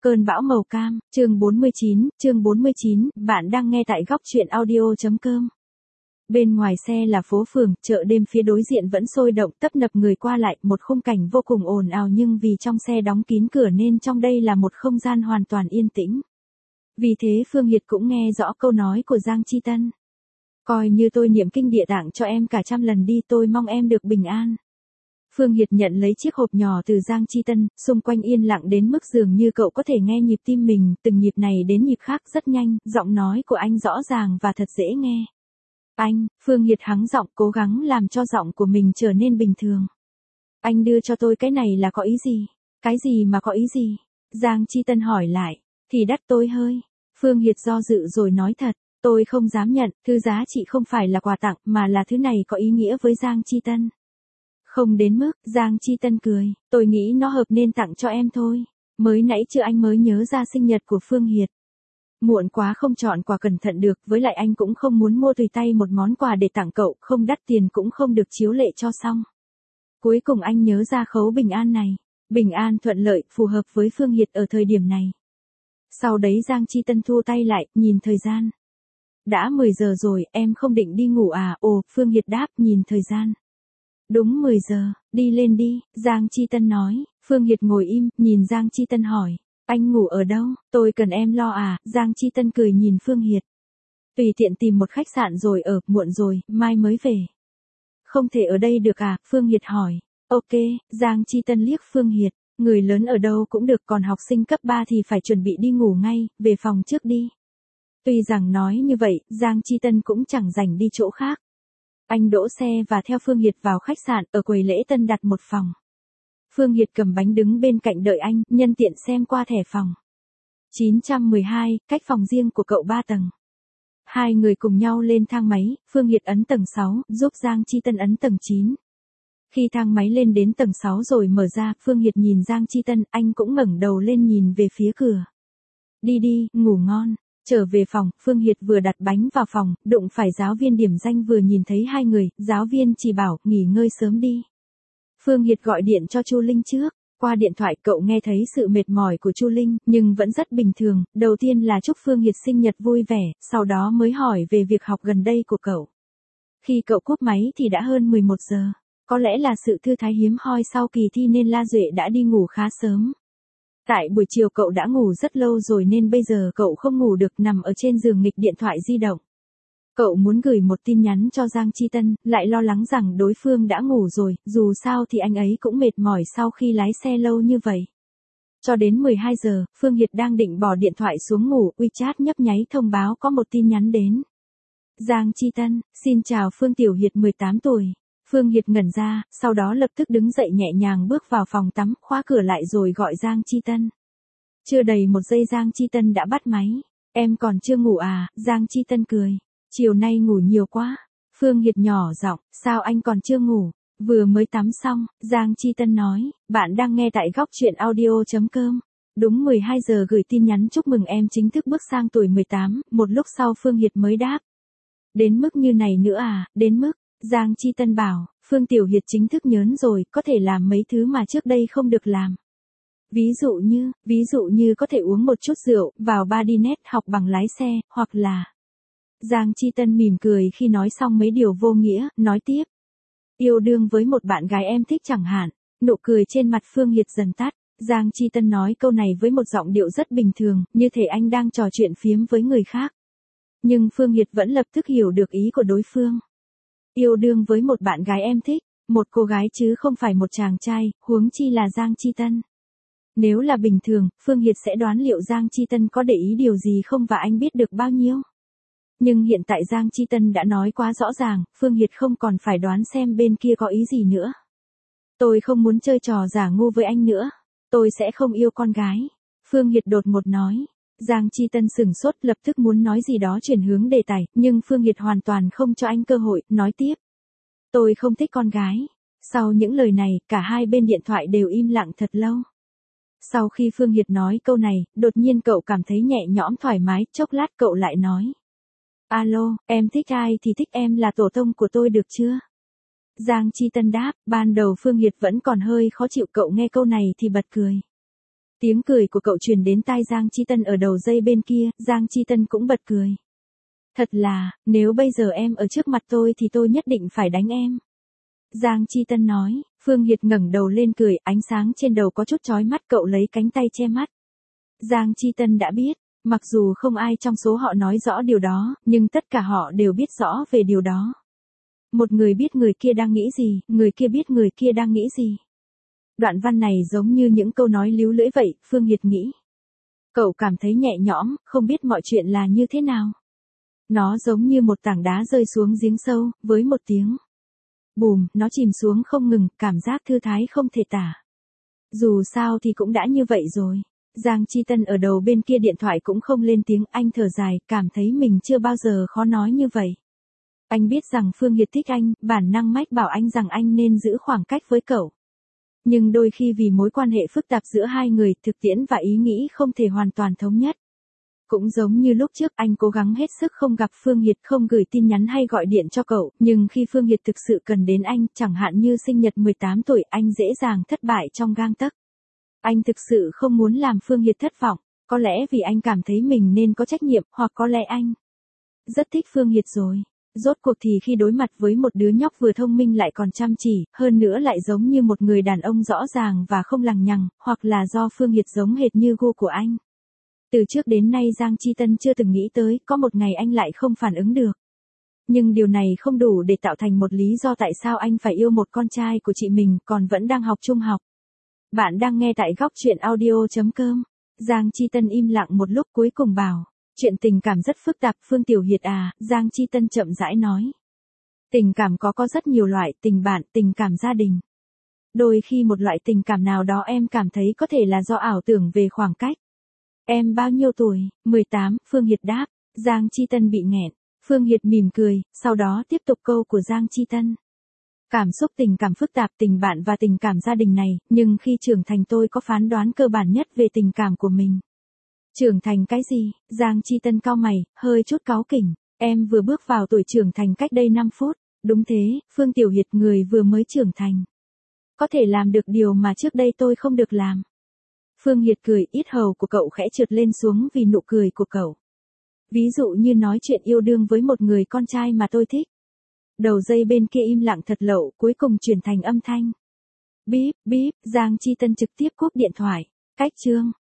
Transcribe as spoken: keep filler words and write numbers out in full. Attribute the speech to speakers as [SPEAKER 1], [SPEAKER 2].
[SPEAKER 1] Cơn bão màu cam, chương bốn mươi chín, chương bốn mươi chín, bạn đang nghe tại góc truyện audio.com. Bên ngoài xe là phố phường, chợ đêm phía đối diện vẫn sôi động tấp nập người qua lại, một khung cảnh vô cùng ồn ào nhưng vì trong xe đóng kín cửa nên trong đây là một không gian hoàn toàn yên tĩnh. Vì thế Phương Hiệt cũng nghe rõ câu nói của Giang Chi Tân. Coi như tôi niệm kinh địa tạng cho em cả trăm lần đi, tôi mong em được bình an. Phương Hiệt nhận lấy chiếc hộp nhỏ từ Giang Chi Tân, xung quanh yên lặng đến mức dường như cậu có thể nghe nhịp tim mình, từng nhịp này đến nhịp khác rất nhanh, giọng nói của anh rõ ràng và thật dễ nghe. Anh, Phương Hiệt hắng giọng cố gắng làm cho giọng của mình trở nên bình thường. Anh đưa cho tôi cái này là có ý gì? Cái gì mà có ý gì? Giang Chi Tân hỏi lại, thì đắt tôi hơi. Phương Hiệt do dự rồi nói thật, tôi không dám nhận, thứ giá trị không phải là quà tặng mà là thứ này có ý nghĩa với Giang Chi Tân. Không đến mức, Giang Chi Tân cười, tôi nghĩ nó hợp nên tặng cho em thôi. Mới nãy chưa anh mới nhớ ra sinh nhật của Phương Hiệt. Muộn quá không chọn quà cẩn thận được, với lại anh cũng không muốn mua tùy tay một món quà để tặng cậu, không đắt tiền cũng không được chiếu lệ cho xong. Cuối cùng anh nhớ ra khấu bình an này. Bình an thuận lợi, phù hợp với Phương Hiệt ở thời điểm này. Sau đấy Giang Chi Tân thu tay lại, nhìn thời gian. Đã mười giờ rồi, em không định đi ngủ à? Ồ, Phương Hiệt đáp, nhìn thời gian. Đúng mười giờ, đi lên đi, Giang Chi Tân nói. Phương Hiệt ngồi im, nhìn Giang Chi Tân hỏi, anh ngủ ở đâu, tôi cần em lo à? Giang Chi Tân cười nhìn Phương Hiệt. Tùy tiện tìm một khách sạn rồi ở, muộn rồi, mai mới về. Không thể ở đây được à? Phương Hiệt hỏi. Ok, Giang Chi Tân liếc Phương Hiệt, người lớn ở đâu cũng được, còn học sinh cấp ba thì phải chuẩn bị đi ngủ ngay, về phòng trước đi. Tuy rằng nói như vậy, Giang Chi Tân cũng chẳng rảnh đi chỗ khác. Anh đỗ xe và theo Phương Hiệt vào khách sạn, ở quầy lễ tân đặt một phòng. Phương Hiệt cầm bánh đứng bên cạnh đợi anh, nhân tiện xem qua thẻ phòng. chín trăm mười hai, cách phòng riêng của cậu ba tầng. Hai người cùng nhau lên thang máy, Phương Hiệt ấn tầng sáu, giúp Giang Chi Tân ấn tầng chín. Khi thang máy lên đến tầng sáu rồi mở ra, Phương Hiệt nhìn Giang Chi Tân, anh cũng ngẩng đầu lên nhìn về phía cửa. Đi đi, ngủ ngon. Trở về phòng, Phương Hiệt vừa đặt bánh vào phòng, đụng phải giáo viên điểm danh vừa nhìn thấy hai người, giáo viên chỉ bảo, nghỉ ngơi sớm đi. Phương Hiệt gọi điện cho Chu Linh trước, qua điện thoại cậu nghe thấy sự mệt mỏi của Chu Linh, nhưng vẫn rất bình thường, đầu tiên là chúc Phương Hiệt sinh nhật vui vẻ, sau đó mới hỏi về việc học gần đây của cậu. Khi cậu cúp máy thì đã hơn mười một giờ, có lẽ là sự thư thái hiếm hoi sau kỳ thi nên La Duệ đã đi ngủ khá sớm. Tại buổi chiều cậu đã ngủ rất lâu rồi nên bây giờ cậu không ngủ được, nằm ở trên giường nghịch điện thoại di động. Cậu muốn gửi một tin nhắn cho Giang Chi Tân, lại lo lắng rằng đối phương đã ngủ rồi, dù sao thì anh ấy cũng mệt mỏi sau khi lái xe lâu như vậy. Cho đến mười hai giờ, Phương Hiệt đang định bỏ điện thoại xuống ngủ, WeChat nhấp nháy thông báo có một tin nhắn đến. Giang Chi Tân, xin chào Phương Tiểu Hiệt mười tám tuổi. Phương Hiệt ngẩn ra, sau đó lập tức đứng dậy nhẹ nhàng bước vào phòng tắm, khóa cửa lại rồi gọi Giang Chi Tân. Chưa đầy một giây Giang Chi Tân đã bắt máy. Em còn chưa ngủ à? Giang Chi Tân cười. Chiều nay ngủ nhiều quá. Phương Hiệt nhỏ giọng, sao anh còn chưa ngủ? Vừa mới tắm xong, Giang Chi Tân nói, bạn đang nghe tại góc truyện audio.com. Đúng mười hai giờ gửi tin nhắn chúc mừng em chính thức bước sang tuổi mười tám, một lúc sau Phương Hiệt mới đáp. Đến mức như này nữa à? Đến mức, Giang Chi Tân bảo, Phương Tiểu Hiệt chính thức nhớn rồi, có thể làm mấy thứ mà trước đây không được làm. Ví dụ như, ví dụ như có thể uống một chút rượu, vào bar đi net, học bằng lái xe, hoặc là... Giang Chi Tân mỉm cười khi nói xong mấy điều vô nghĩa, nói tiếp. Yêu đương với một bạn gái em thích chẳng hạn. Nụ cười trên mặt Phương Hiệt dần tắt. Giang Chi Tân nói câu này với một giọng điệu rất bình thường, như thể anh đang trò chuyện phiếm với người khác. Nhưng Phương Hiệt vẫn lập tức hiểu được ý của đối phương. Yêu đương với một bạn gái em thích, một cô gái chứ không phải một chàng trai, huống chi là Giang Chi Tân. Nếu là bình thường, Phương Hiệt sẽ đoán liệu Giang Chi Tân có để ý điều gì không và anh biết được bao nhiêu. Nhưng hiện tại Giang Chi Tân đã nói quá rõ ràng, Phương Hiệt không còn phải đoán xem bên kia có ý gì nữa. Tôi không muốn chơi trò giả ngu với anh nữa. Tôi sẽ không yêu con gái. Phương Hiệt đột ngột nói. Giang Chi Tân sửng sốt lập tức muốn nói gì đó chuyển hướng đề tài, nhưng Phương Hiệt hoàn toàn không cho anh cơ hội, nói tiếp. Tôi không thích con gái. Sau những lời này, cả hai bên điện thoại đều im lặng thật lâu. Sau khi Phương Hiệt nói câu này, đột nhiên cậu cảm thấy nhẹ nhõm thoải mái, chốc lát cậu lại nói. Alo, em thích ai thì thích, em là tổ tông của tôi được chưa? Giang Chi Tân đáp, ban đầu Phương Hiệt vẫn còn hơi khó chịu, cậu nghe câu này thì bật cười. Tiếng cười của cậu truyền đến tai Giang Chi Tân ở đầu dây bên kia, Giang Chi Tân cũng bật cười. Thật là, nếu bây giờ em ở trước mặt tôi thì tôi nhất định phải đánh em. Giang Chi Tân nói, Phương Hiệt ngẩng đầu lên cười, ánh sáng trên đầu có chút chói mắt, cậu lấy cánh tay che mắt. Giang Chi Tân đã biết, mặc dù không ai trong số họ nói rõ điều đó, nhưng tất cả họ đều biết rõ về điều đó. Một người biết người kia đang nghĩ gì, người kia biết người kia đang nghĩ gì. Đoạn văn này giống như những câu nói líu lưỡi vậy, Phương Hiệt nghĩ. Cậu cảm thấy nhẹ nhõm, không biết mọi chuyện là như thế nào. Nó giống như một tảng đá rơi xuống giếng sâu, với một tiếng bùm, nó chìm xuống không ngừng, cảm giác thư thái không thể tả. Dù sao thì cũng đã như vậy rồi. Giang Chi Tân ở đầu bên kia điện thoại cũng không lên tiếng, anh thở dài, cảm thấy mình chưa bao giờ khó nói như vậy. Anh biết rằng Phương Hiệt thích anh, bản năng mách bảo anh rằng anh nên giữ khoảng cách với cậu. Nhưng đôi khi vì mối quan hệ phức tạp giữa hai người, thực tiễn và ý nghĩ không thể hoàn toàn thống nhất. Cũng giống như lúc trước anh cố gắng hết sức không gặp Phương Hiệt, không gửi tin nhắn hay gọi điện cho cậu, nhưng khi Phương Hiệt thực sự cần đến anh, chẳng hạn như sinh nhật mười tám tuổi, anh dễ dàng thất bại trong gang tấc. Anh thực sự không muốn làm Phương Hiệt thất vọng, có lẽ vì anh cảm thấy mình nên có trách nhiệm, hoặc có lẽ anh rất thích Phương Hiệt rồi. Rốt cuộc thì khi đối mặt với một đứa nhóc vừa thông minh lại còn chăm chỉ, hơn nữa lại giống như một người đàn ông rõ ràng và không lằng nhằng, hoặc là do Phương Hiệt giống hệt như gu của anh. Từ trước đến nay Giang Chi Tân chưa từng nghĩ tới, có một ngày anh lại không phản ứng được. Nhưng điều này không đủ để tạo thành một lý do tại sao anh phải yêu một con trai của chị mình, còn vẫn đang học trung học. Bạn đang nghe tại góc chuyện audio chấm com. Giang Chi Tân im lặng một lúc cuối cùng bảo. Chuyện tình cảm rất phức tạp, Phương Tiểu Hiệt à, Giang Chi Tân chậm rãi nói. Tình cảm có có rất nhiều loại, tình bạn, tình cảm gia đình. Đôi khi một loại tình cảm nào đó em cảm thấy có thể là do ảo tưởng về khoảng cách. Em bao nhiêu tuổi? mười tám, Phương Hiệt đáp. Giang Chi Tân bị nghẹn. Phương Hiệt mỉm cười, sau đó tiếp tục câu của Giang Chi Tân. Cảm xúc tình cảm phức tạp, tình bạn và tình cảm gia đình này, nhưng khi trưởng thành tôi có phán đoán cơ bản nhất về tình cảm của mình. Trưởng thành cái gì? Giang Chi Tân cau mày, hơi chút cáu kỉnh. Em vừa bước vào tuổi trưởng thành cách đây năm phút. Đúng thế, Phương Tiểu Hiệt, người vừa mới trưởng thành. Có thể làm được điều mà trước đây tôi không được làm. Phương Hiệt cười, yết hầu của cậu khẽ trượt lên xuống vì nụ cười của cậu. Ví dụ như nói chuyện yêu đương với một người con trai mà tôi thích. Đầu dây bên kia im lặng thật lậu, cuối cùng chuyển thành âm thanh. Bíp, bíp, Giang Chi Tân trực tiếp cúp điện thoại. Cách chương.